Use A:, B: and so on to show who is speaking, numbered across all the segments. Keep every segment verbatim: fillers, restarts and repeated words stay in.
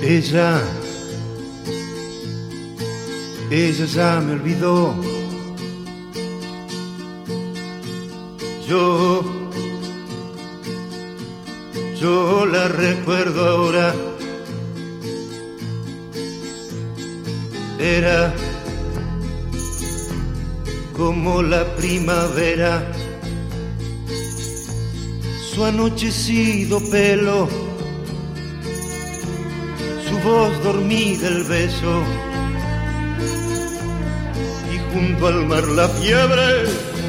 A: Ella, ella ya me olvidó. Yo, yo la recuerdo ahora. Era como la primavera, su anochecido pelo, su voz dormida, el beso, y junto al mar la fiebre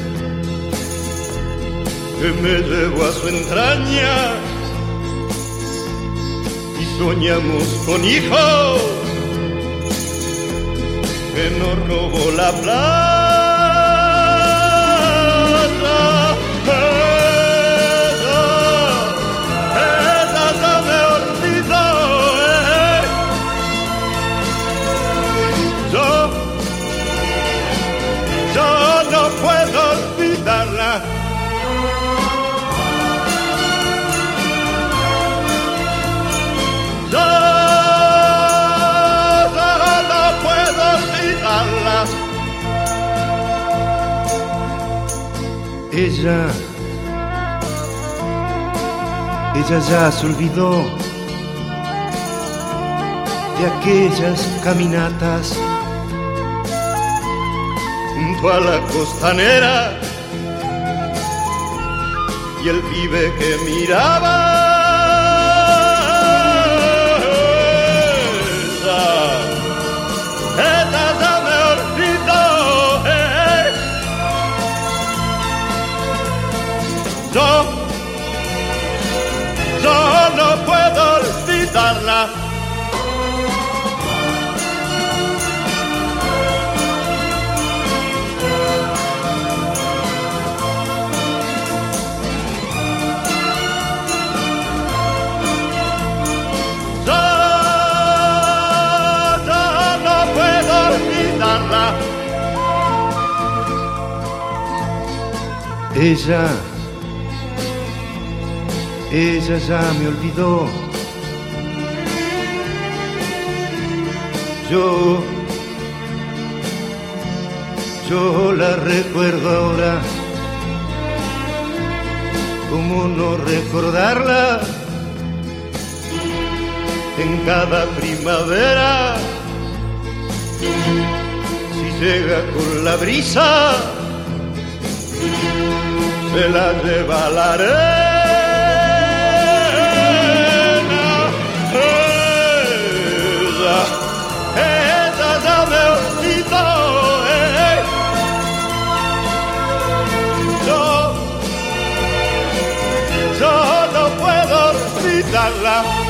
A: que me llevó a su entraña, y soñamos con hijos que nos robó la plata. Ella, ella ya me olvidó, eh. Yo, yo no puedo olvidarla. Ella, ella ya se olvidó de aquellas caminatas junto a la costanera y el pibe que miraba. Yo, yo no puedo olvidarla. Yo, yo no puedo olvidarla. Ella, ella ya me olvidó. Yo, yo la recuerdo ahora. ¿Cómo no recordarla? En cada primavera, si llega con la brisa, se la lleva a la arena. Ella ya me olvidó, eh. Yo, yo no puedo olvidarla.